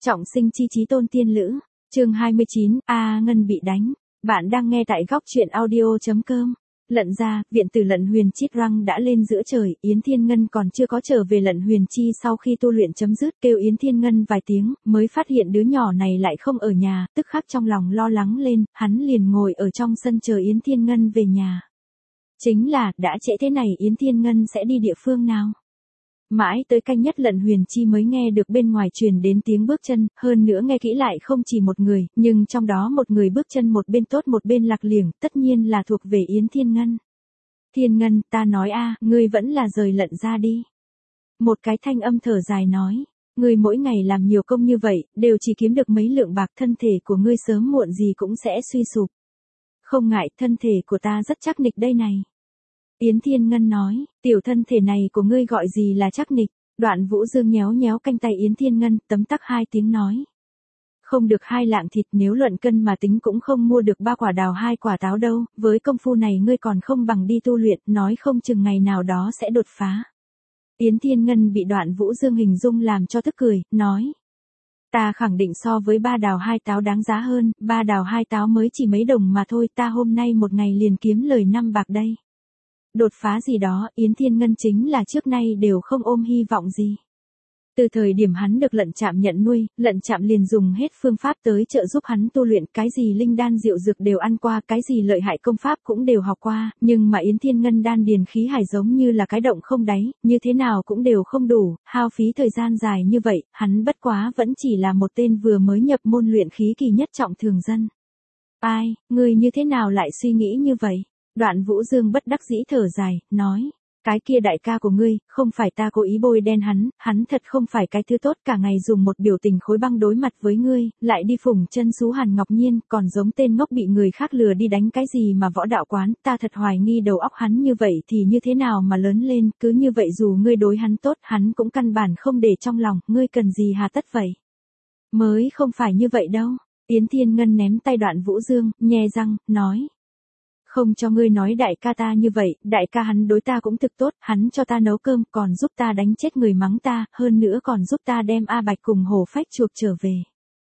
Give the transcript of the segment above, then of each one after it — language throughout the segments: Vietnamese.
Trọng sinh chi chí tôn tiên lữ, chương 29, Ngân bị đánh. Bạn đang nghe tại góc truyện audio.com. Lận ra, viện tử Lận Huyền Chít răng đã lên giữa trời, Yến Thiên Ngân còn chưa có trở về. Lận Huyền Chi sau khi tu luyện chấm dứt kêu Yến Thiên Ngân vài tiếng, mới phát hiện đứa nhỏ này lại không ở nhà, tức khắc trong lòng lo lắng lên, hắn liền ngồi ở trong sân chờ Yến Thiên Ngân về nhà. Chính là, đã trễ thế này Yến Thiên Ngân sẽ đi địa phương nào? Mãi tới canh nhất Lận Huyền Chi mới nghe được bên ngoài truyền đến tiếng bước chân, hơn nữa nghe kỹ lại không chỉ một người, nhưng trong đó một người bước chân một bên tốt một bên lạc liềng, tất nhiên là thuộc về Yến Thiên Ngân. Thiên Ngân, ta nói ngươi vẫn là rời Lận ra đi. Một cái thanh âm thở dài nói, ngươi mỗi ngày làm nhiều công như vậy, đều chỉ kiếm được mấy lượng bạc, thân thể của ngươi sớm muộn gì cũng sẽ suy sụp. Không ngại, thân thể của ta rất chắc nịch đây này. Yến Thiên Ngân nói, tiểu thân thể này của ngươi gọi gì là chắc nịch? Đoạn Vũ Dương nhéo nhéo canh tay Yến Thiên Ngân, tấm tắc hai tiếng nói. Không được 2 lạng thịt, nếu luận cân mà tính cũng không mua được 3 quả đào 2 quả táo đâu, với công phu này ngươi còn không bằng đi tu luyện, nói không chừng ngày nào đó sẽ đột phá. Yến Thiên Ngân bị Đoạn Vũ Dương hình dung làm cho tức cười, nói. Ta khẳng định so với 3 đào 2 táo đáng giá hơn, 3 đào 2 táo mới chỉ mấy đồng mà thôi, ta hôm nay một ngày liền kiếm lời 5 bạc đây. Đột phá gì đó, Yến Thiên Ngân chính là trước nay đều không ôm hy vọng gì. Từ thời điểm hắn được Lận Trạm nhận nuôi, Lận Trạm liền dùng hết phương pháp tới trợ giúp hắn tu luyện, cái gì linh đan diệu dược đều ăn qua, cái gì lợi hại công pháp cũng đều học qua, nhưng mà Yến Thiên Ngân đan điền khí hải giống như là cái động không đáy, như thế nào cũng đều không đủ, hao phí thời gian dài như vậy, hắn bất quá vẫn chỉ là một tên vừa mới nhập môn luyện khí kỳ nhất trọng thường dân. Ai, ngươi như thế nào lại suy nghĩ như vậy? Đoạn Vũ Dương bất đắc dĩ thở dài, nói, cái kia đại ca của ngươi, không phải ta cố ý bôi đen hắn thật không phải cái thứ tốt, cả ngày dùng một biểu tình khối băng đối mặt với ngươi, lại đi phủng chân xú Hàn Ngọc Nhiên, còn giống tên ngốc bị người khác lừa đi đánh cái gì mà võ đạo quán, ta thật hoài nghi đầu óc hắn như vậy thì như thế nào mà lớn lên, cứ như vậy dù ngươi đối hắn tốt, hắn cũng căn bản không để trong lòng, ngươi cần gì hà tất vậy? Mới không phải như vậy đâu. Yến Thiên Ngân ném tay Đoạn Vũ Dương, nhe răng, nói. Không cho ngươi nói đại ca ta như vậy, đại ca hắn đối ta cũng thực tốt, hắn cho ta nấu cơm, còn giúp ta đánh chết người mắng ta, hơn nữa còn giúp ta đem A Bạch cùng Hổ Phách chuộc trở về.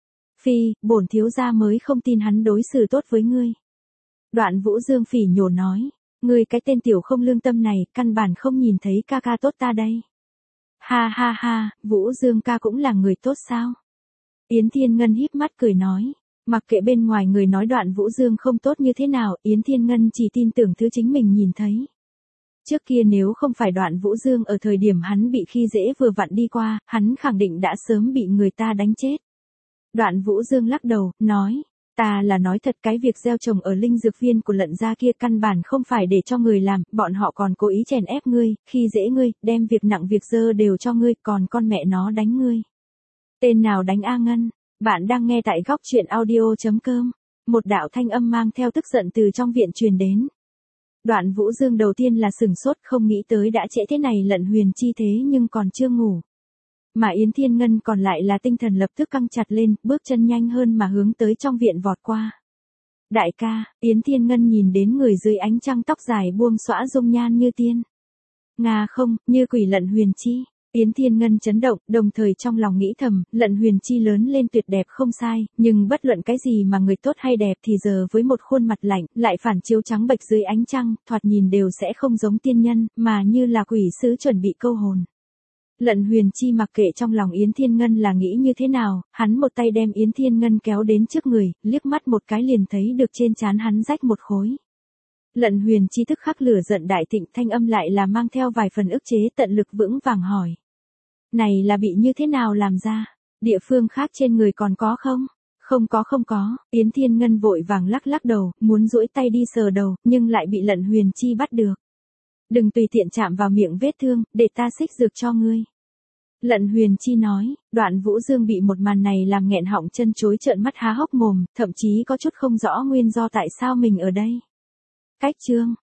Phi, bổn thiếu gia mới không tin hắn đối xử tốt với ngươi. Đoạn Vũ Dương phỉ nhổ nói, ngươi cái tên tiểu không lương tâm này, căn bản không nhìn thấy ca ca tốt ta đây. Ha ha ha, Vũ Dương ca cũng là người tốt sao? Yến Thiên Ngân híp mắt cười nói. Mặc kệ bên ngoài người nói Đoạn Vũ Dương không tốt như thế nào, Yến Thiên Ngân chỉ tin tưởng thứ chính mình nhìn thấy. Trước kia nếu không phải Đoạn Vũ Dương ở thời điểm hắn bị khi dễ vừa vặn đi qua, hắn khẳng định đã sớm bị người ta đánh chết. Đoạn Vũ Dương lắc đầu, nói, ta là nói thật, cái việc gieo trồng ở linh dược viên của Lận gia kia căn bản không phải để cho người làm, bọn họ còn cố ý chèn ép ngươi, khi dễ ngươi, đem việc nặng việc dơ đều cho ngươi, còn con mẹ nó đánh ngươi. Tên nào đánh A Ngân? Bạn đang nghe tại góc truyện audio.com. Một đạo thanh âm mang theo tức giận từ trong viện truyền đến. Đoạn Vũ Dương đầu tiên là sửng sốt, không nghĩ tới đã trễ thế này Lận Huyền Chi thế nhưng còn chưa ngủ. Mà Yến Thiên Ngân còn lại là tinh thần lập tức căng chặt lên, bước chân nhanh hơn mà hướng tới trong viện vọt qua. Đại ca, Yến Thiên Ngân nhìn đến người dưới ánh trăng tóc dài buông xõa dung nhan như tiên. Nga không, như quỷ Lận Huyền Chi. Yến Thiên Ngân chấn động, đồng thời trong lòng nghĩ thầm, Lận Huyền Chi lớn lên tuyệt đẹp không sai, nhưng bất luận cái gì mà người tốt hay đẹp thì giờ với một khuôn mặt lạnh, lại phản chiếu trắng bệch dưới ánh trăng, thoạt nhìn đều sẽ không giống tiên nhân, mà như là quỷ sứ chuẩn bị câu hồn. Lận Huyền Chi mặc kệ trong lòng Yến Thiên Ngân là nghĩ như thế nào, hắn một tay đem Yến Thiên Ngân kéo đến trước người, liếc mắt một cái liền thấy được trên trán hắn rách một khối. Lận Huyền Chi tức khắc lửa giận đại thịnh, thanh âm lại là mang theo vài phần ức chế, tận lực vững vàng hỏi. Này là bị như thế nào làm ra? Địa phương khác trên người còn có không? Không có, Yến Thiên Ngân vội vàng lắc lắc đầu, muốn duỗi tay đi sờ đầu, nhưng lại bị Lận Huyền Chi bắt được. Đừng tùy tiện chạm vào miệng vết thương, để ta xích dược cho ngươi. Lận Huyền Chi nói, Đoạn Vũ Dương bị một màn này làm nghẹn họng chân chối trợn mắt há hốc mồm, thậm chí có chút không rõ nguyên do tại sao mình ở đây. Cách chương.